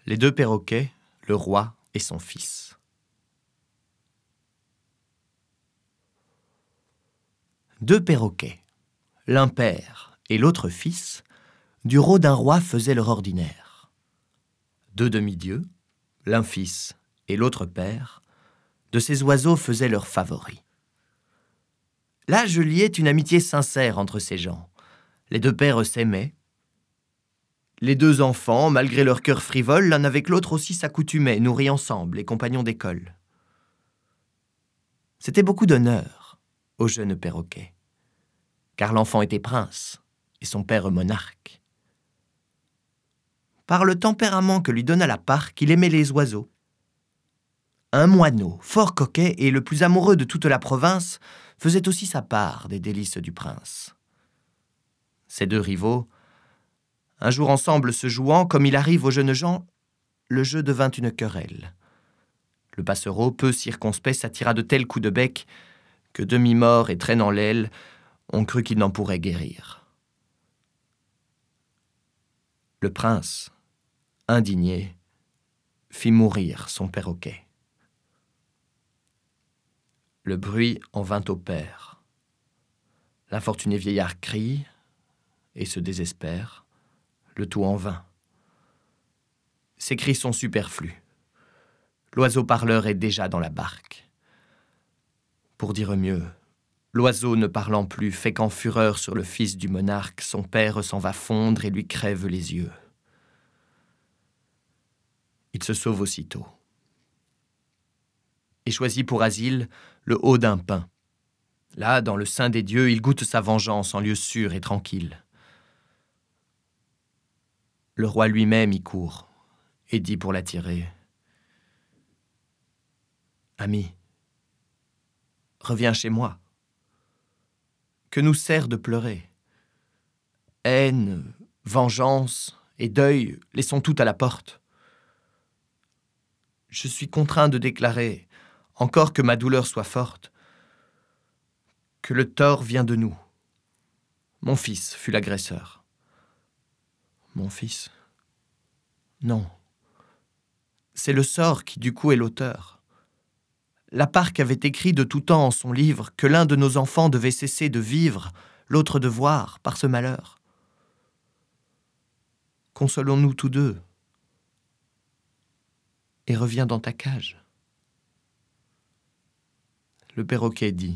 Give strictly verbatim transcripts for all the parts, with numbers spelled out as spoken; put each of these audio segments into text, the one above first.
Les deux perroquets, le roi et son fils. Deux perroquets, l'un père et l'autre fils, du rôt d'un roi faisaient leur ordinaire. Deux demi-dieux, l'un fils et l'autre père, de ces oiseaux faisaient leurs favoris. Là je liais une amitié sincère entre ces gens. Les deux pères s'aimaient. Les deux enfants, malgré leur cœur frivole, l'un avec l'autre aussi s'accoutumaient, nourris ensemble, les compagnons d'école. C'était beaucoup d'honneur au jeune perroquet, car l'enfant était prince et son père monarque. Par le tempérament que lui donna la parque, il aimait les oiseaux. Un moineau, fort coquet et le plus amoureux de toute la province, faisait aussi sa part des délices du prince. Ces deux rivaux, un jour ensemble se jouant, comme il arrive aux jeunes gens, le jeu devint une querelle. Le passereau, peu circonspect, s'attira de tels coups de bec que, demi-mort et traînant l'aile, on crut qu'il n'en pourrait guérir. Le prince, indigné, fit mourir son perroquet. Le bruit en vint au père. L'infortuné vieillard crie et se désespère, le tout en vain. Ses cris sont superflus. L'oiseau parleur est déjà dans la barque. Pour dire mieux, l'oiseau ne parlant plus fait qu'en fureur sur le fils du monarque, son père s'en va fondre et lui crève les yeux. Il se sauve aussitôt et choisit pour asile le haut d'un pin. Là, dans le sein des dieux, il goûte sa vengeance en lieu sûr et tranquille. Le roi lui-même y court et dit pour l'attirer : « Ami, reviens chez moi. Que nous sert de pleurer ? Haine, vengeance et deuil, laissons tout à la porte. Je suis contraint de déclarer, encore que ma douleur soit forte, que le tort vient de nous. Mon fils fut l'agresseur. Mon fils ? Non. C'est le sort qui du coup est l'auteur. La parque avait écrit de tout temps en son livre que l'un de nos enfants devait cesser de vivre, l'autre de voir, par ce malheur. Consolons-nous tous deux et reviens dans ta cage. » Le perroquet dit :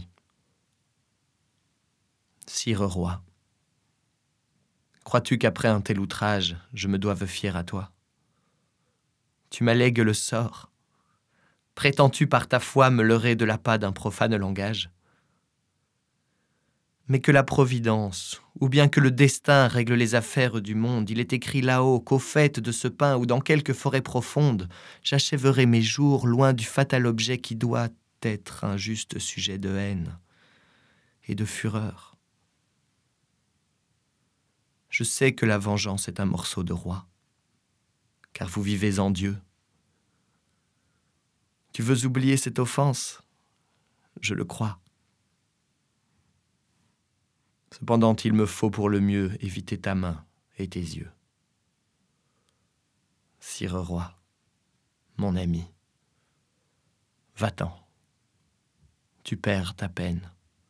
« Sire roi, crois-tu qu'après un tel outrage, je me doive fier à toi ? Tu m'allègues le sort. Prétends-tu par ta foi me leurrer de l'appât d'un profane langage ? Mais que la providence, ou bien que le destin règle les affaires du monde, il est écrit là-haut qu'au faîte de ce pain ou dans quelque forêt profonde, j'achèverai mes jours loin du fatal objet qui doit être un juste sujet de haine et de fureur. Je sais que la vengeance est un morceau de roi, car vous vivez en Dieu. Tu veux oublier cette offense ? Je le crois. Cependant, il me faut pour le mieux éviter ta main et tes yeux. Sire roi, mon ami, va-t'en, tu perds ta peine.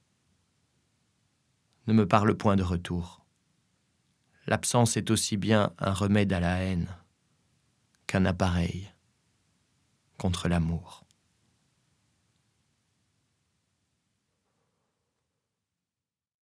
Ne me parle point de retour. L'absence est aussi bien un remède à la haine qu'un appareil contre l'amour.